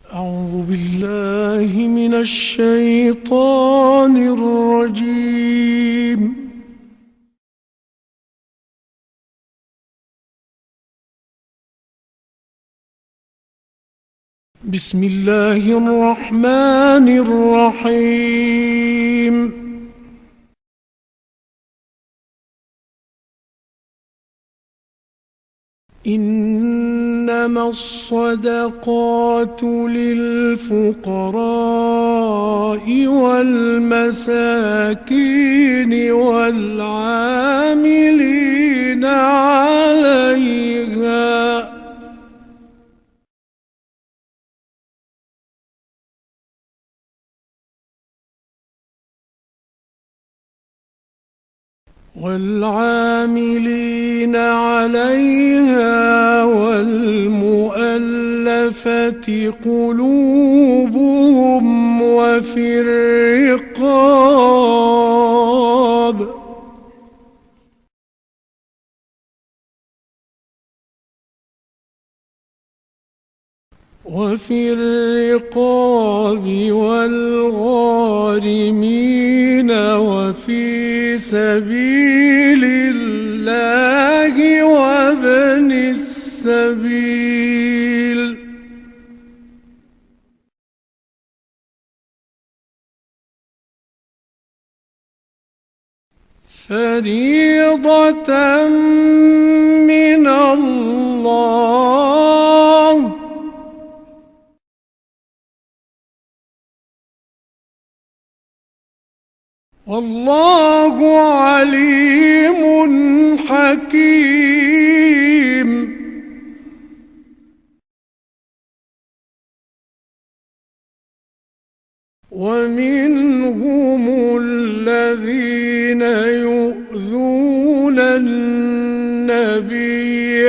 أعوذ بالله من الشيطان الرجيم. بسم الله الرحمن الرحيم. إنما الصدقات للفقراء والمساكين والعاملين عليها والمؤلفة قلوبهم وفي الرقاب والغارمين وفي سبيل الله وابن السبيل فريضة من الله والله عليم حكيم. ومنهم الذين يؤذون النبي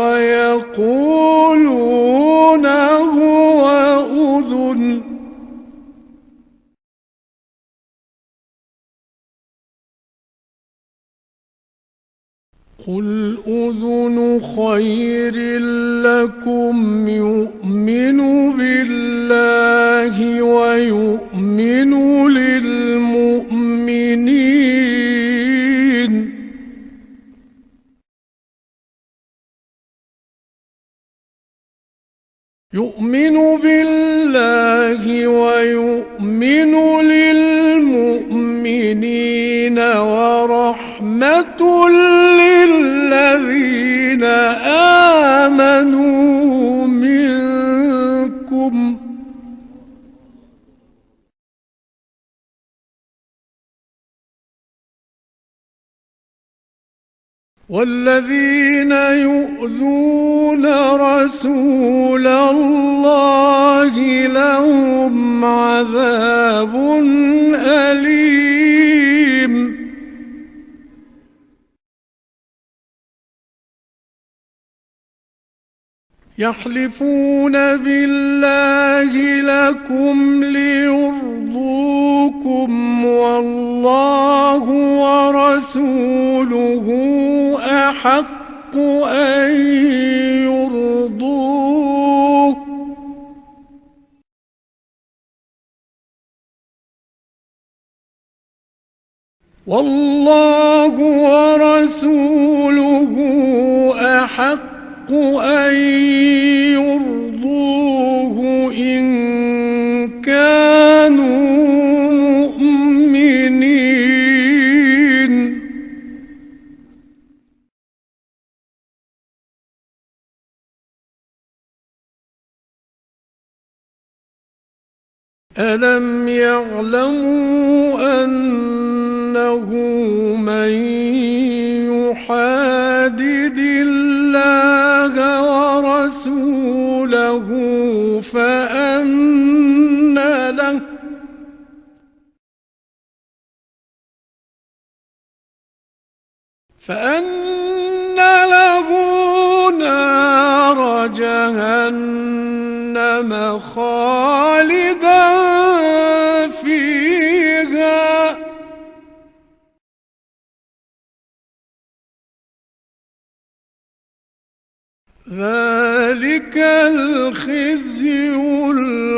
ويقولون هو أذن قل أذن خير لكم يؤمن بالله ويؤمن للمؤمنين ورحمة للذين آمنوا منكم والذين يؤذون رسول الله لهم عذاب أليم. يحلفون بالله لكم ليرضوكم والله ورسوله أحق أن يرضوه والله ورسوله أحق أن يرضوه إن كانوا مؤمنين. ألم يعلموا أنه من يحادد الله ورسوله فأن له نار جهنم خالدا فيها ذلك الخزي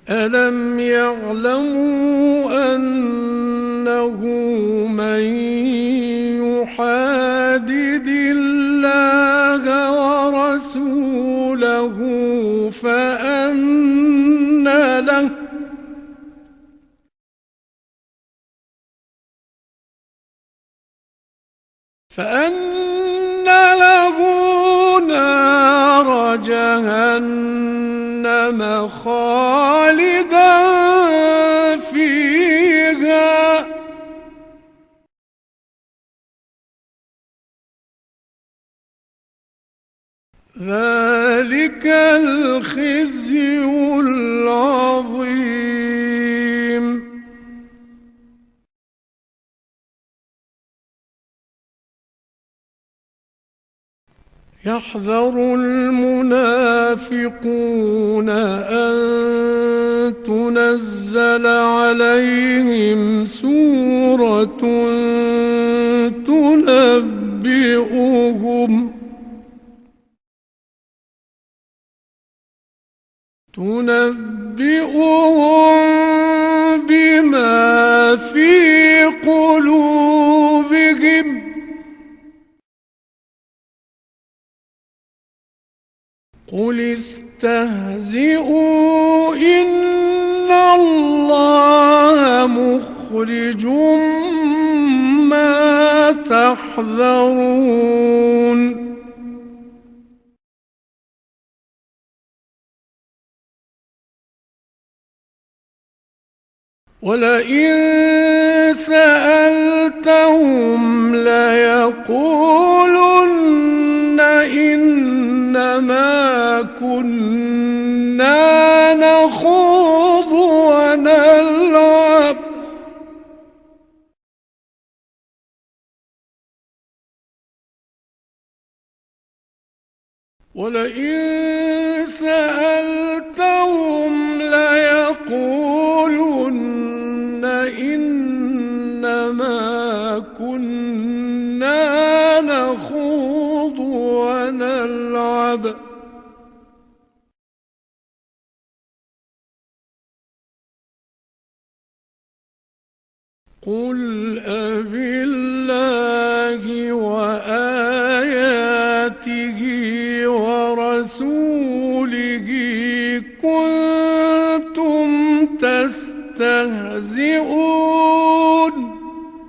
ألم يعلموا أنه من يحادد الله ورسوله فأن له نار جهنم خالدا فيها ذلك الخزي العظيم. يحذر المنافقون أن تنزل عليهم سورة تنبئهم بما في قلوبهم قل استهزئوا إن الله مخرج ما تحذرون. ولئن سألتهم ليقولن إنما كنا نخوض ونلعب ولئن سألتهم ليقولن إنما كنا نخوض ونلعب قل أبالله وآياته ورسوله كنتم تستهزئون.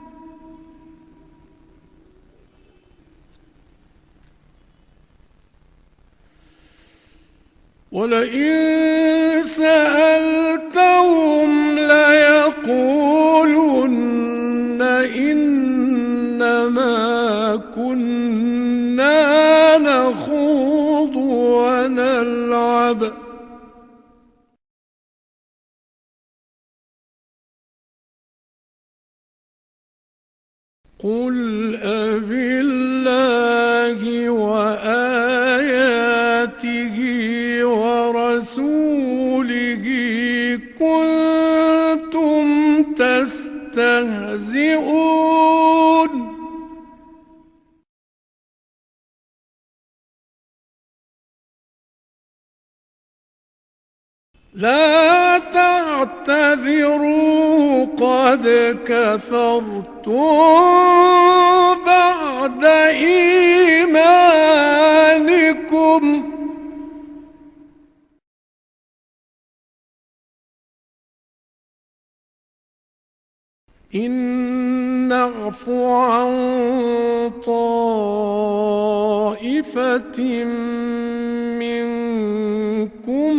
ولئن سألتهم ليقولن إنما كنا نخوض ونلعب قل أبالله وآياته ورسوله كنتم تستهزئون. لا تعتذروا قد كفرتم بعد إيمانكم إن نعف عن طائفة منكم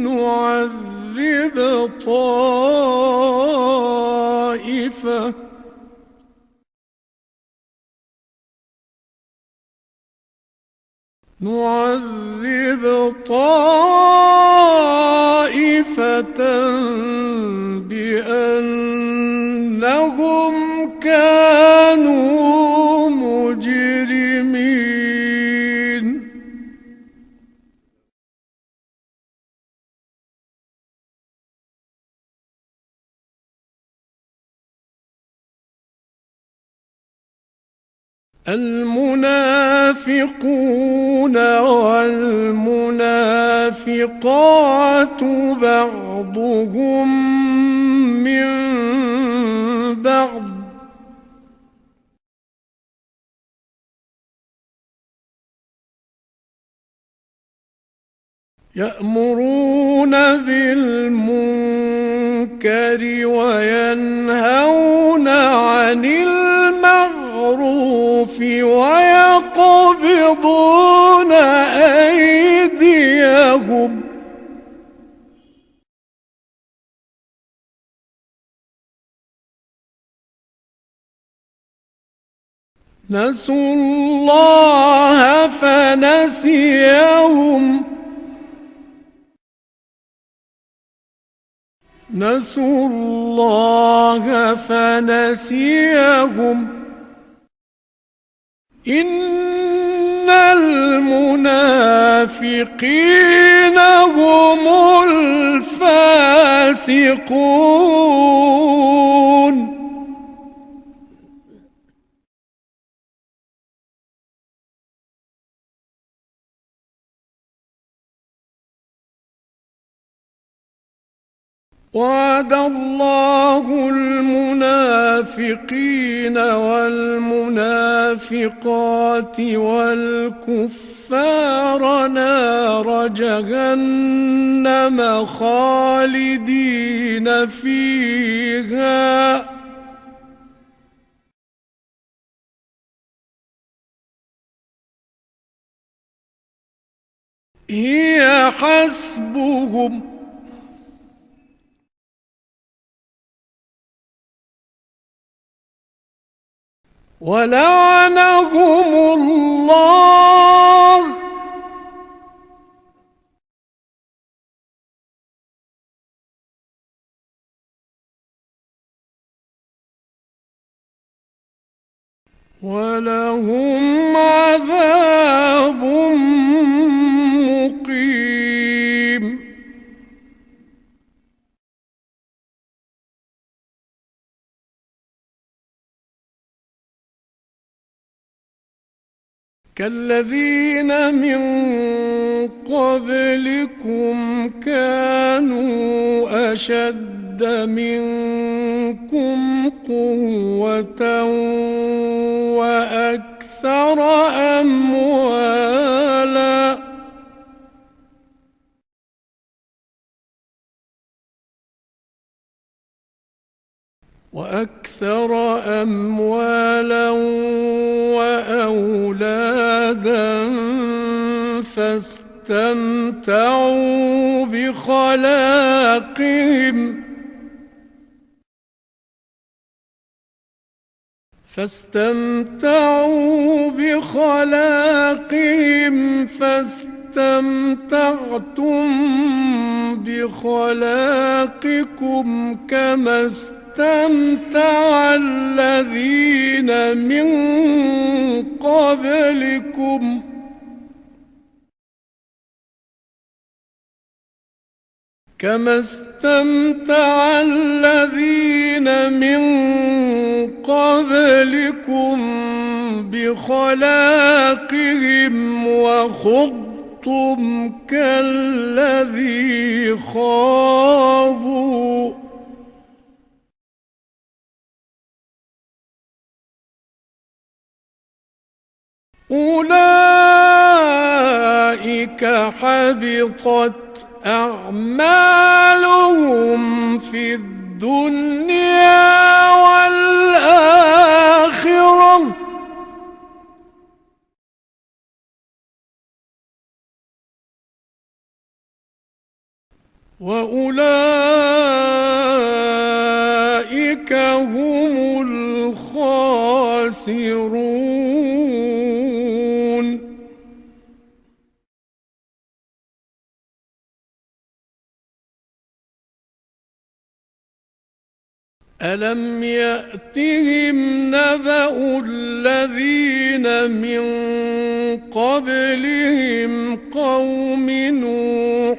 نعذب طائفة بأنهم كانوا مجرمين. المنافقون والمنافقات بعضهم من بعض يأمرون بالمنكر وينهون عن المعروف ويقبضون أيديهم نسوا الله فنسيهم نسوا الله فنسيهم إن المنافقين هم الفاسقون وعد الله المنافقين والمنافقات والكفار نار جهنم خالدين فيها هي حسبهم ولعنهم الله ولهم عذاب مقيم كالذين من قبلكم كانوا أشد منكم قوة وأكثر أموالا وأولادا فاستمتعوا بخلاقهم فاستمتعتم بخلاقكم كما استمتع الذين من قبلكم بخلاقهم وخضتم كالذي خاضوا أولئك حبطت أعمالهم في الدنيا والآخرة وأولئك هم الخاسرون ألم يأتهم نبأ الذين من قبلهم قوم نوح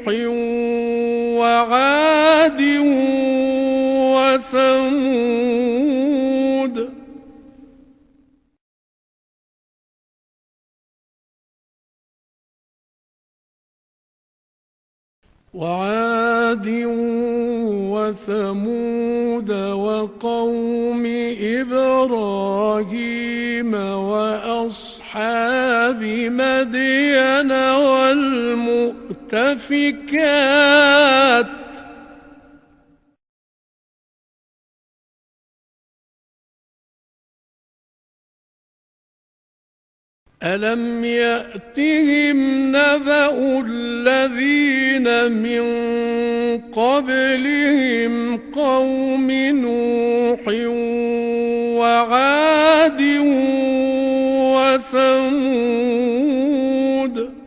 وعاد وثمود وعاد وثمود وقوم إبراهيم وأصحاب مدين والمؤتفكات ألم يأتهم نبأ الذين من قبلهم قوم نوح وعاد وثمود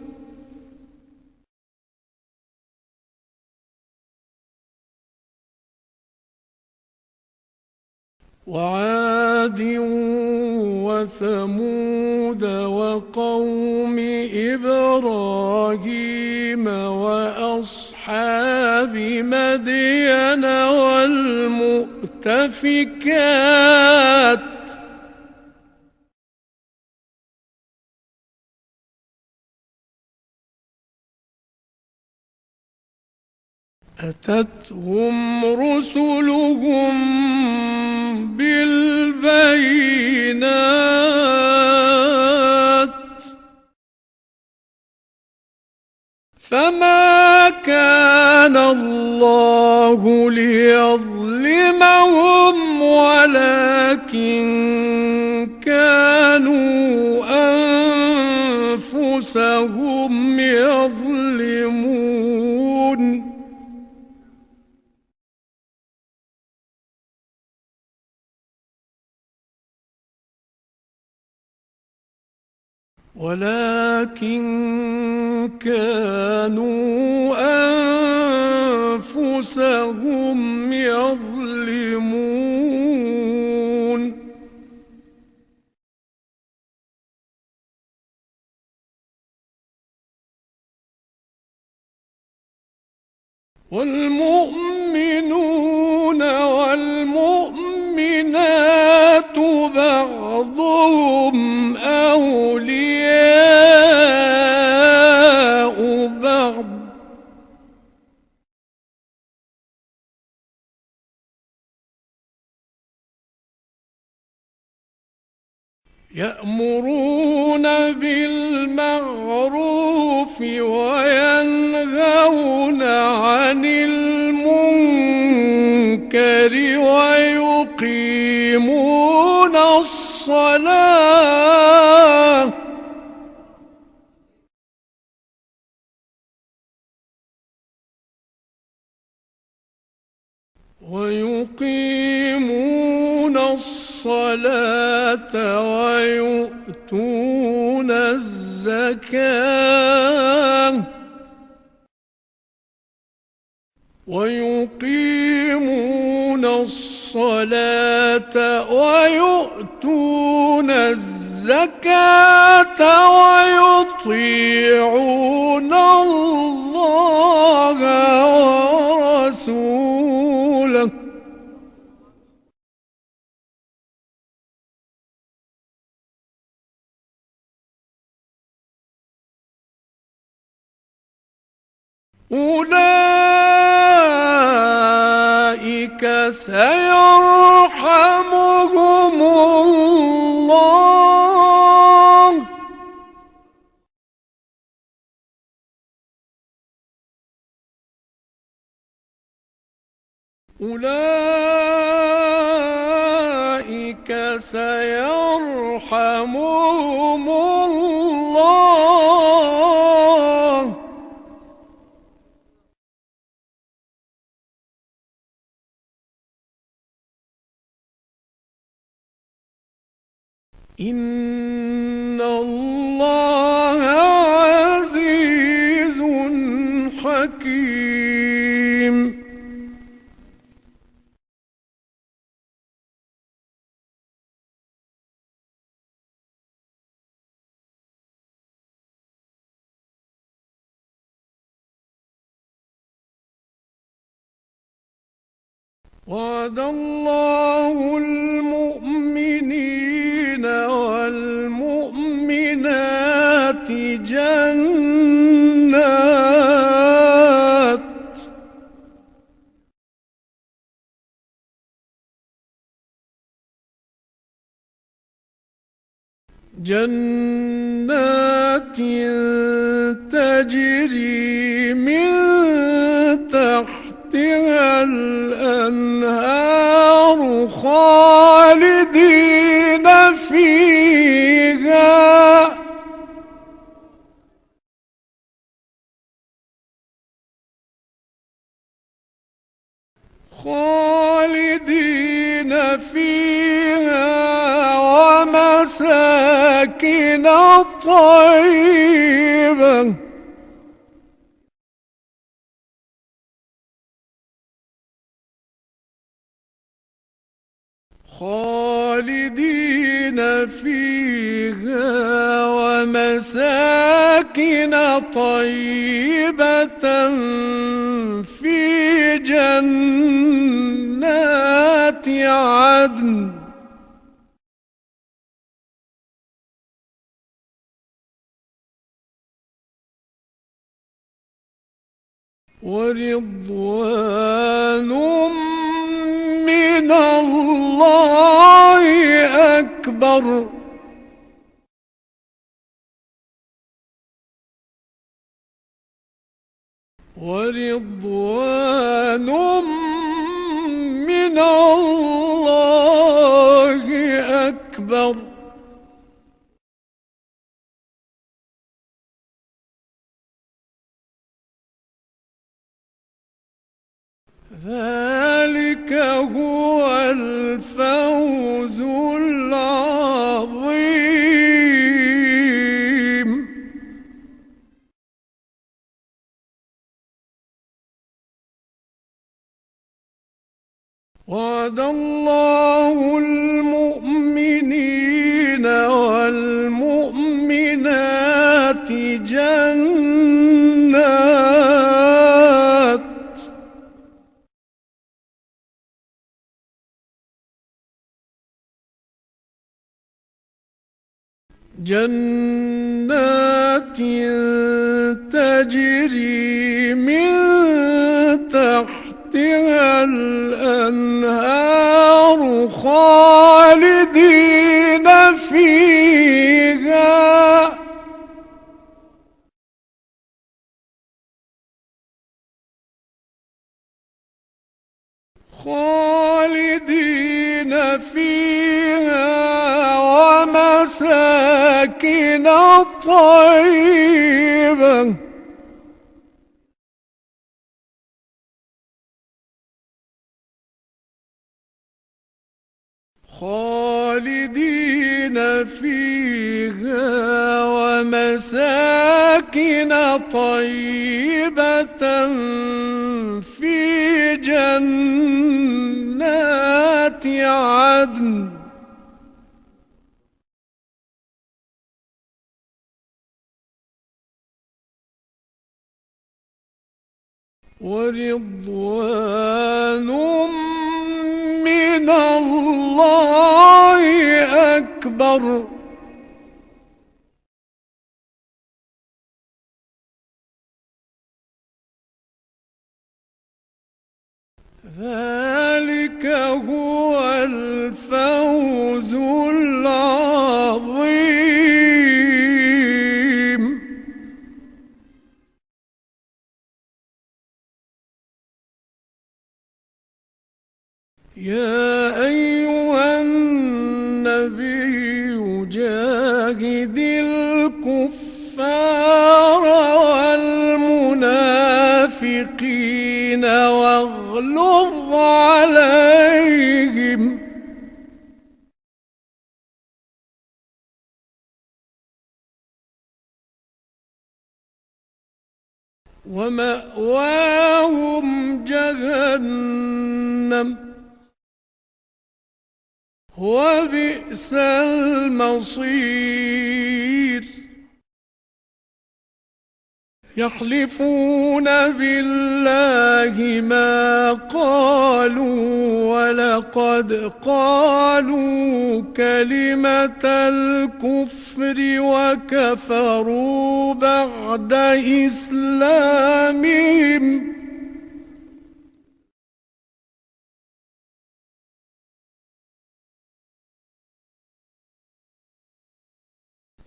وقوم إبراهيم وأصحاب مدين والمؤتفكات أتتهم رسلهم بالبينات فما كان الله ليظلمهم ولكن كانوا أنفسهم يظلمون والمؤمنون والمؤمنات بعضهم أولياء بعض يأمرون بالمعروف وينهون عن المنكر ويقيمون الصلاة ويؤتون الزكاة ويقيمون الصلاة ويؤتون الزكاة ويطيعون الله ورسوله أولئك سيرحمهم الله أولئك سيرحمهم الله إن الله عزيز حكيم وعد الله المؤمنين والمؤمنات جنات جنات تجري من تحتها الأنهار خالدين فيها ومساكن طيبة في جنات عدن ورضوان من الله أكبر ورضوان من الله أكبر ذلك هو الفوز العظيم وعد الله المؤمنين والمؤمنات جنات تجري من تحتها الأنهار خالدين فيها ومساكن طيبة خالدين فيها ومساكن طيبة في جنات عدن ورضوان من الله أكبر ذلك هو الفوز العظيم يا أيها النبي جاهد الكفار والمنافقين واغلظ عليهم ومأواهم جهنم وبئس المصير يحلفون بالله ما قالوا ولقد قالوا كلمة الكفر وكفروا بعد إسلامهم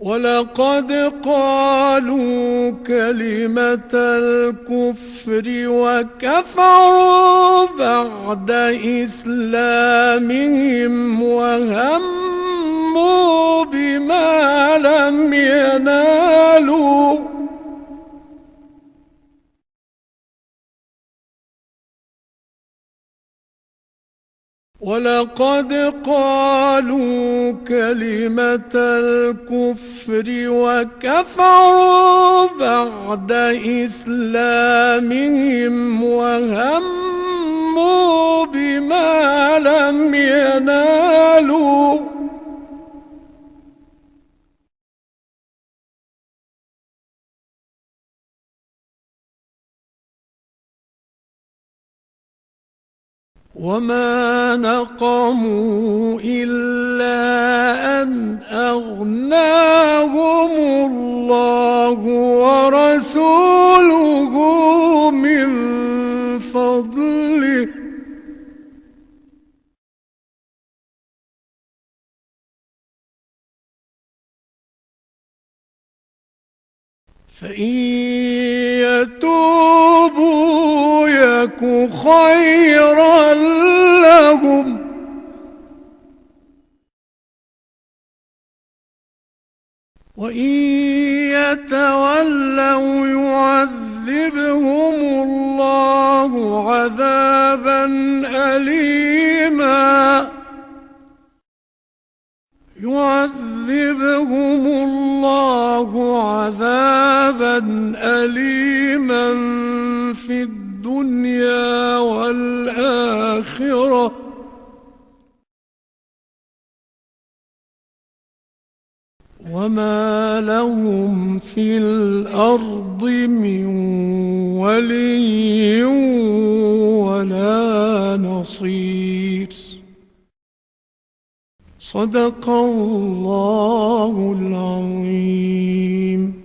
ولقد قالوا كلمة الكفر وكفروا بعد إسلامهم وهموا بما لم ينالوا ولقد قالوا كلمة الكفر وكفروا بعد إسلامهم وهموا بما لم ينالوا وما نقموا إلا أن أغناهم الله ورسوله من فضله فإن يتوبوا يك خيرا لهم وإن يتولوا يعذبهم الله عذابا أليما يعذبهم الله عذابا أليما في الدنيا والآخرة وما لهم في الأرض من ولي ولا نصير صدق الله العظيم.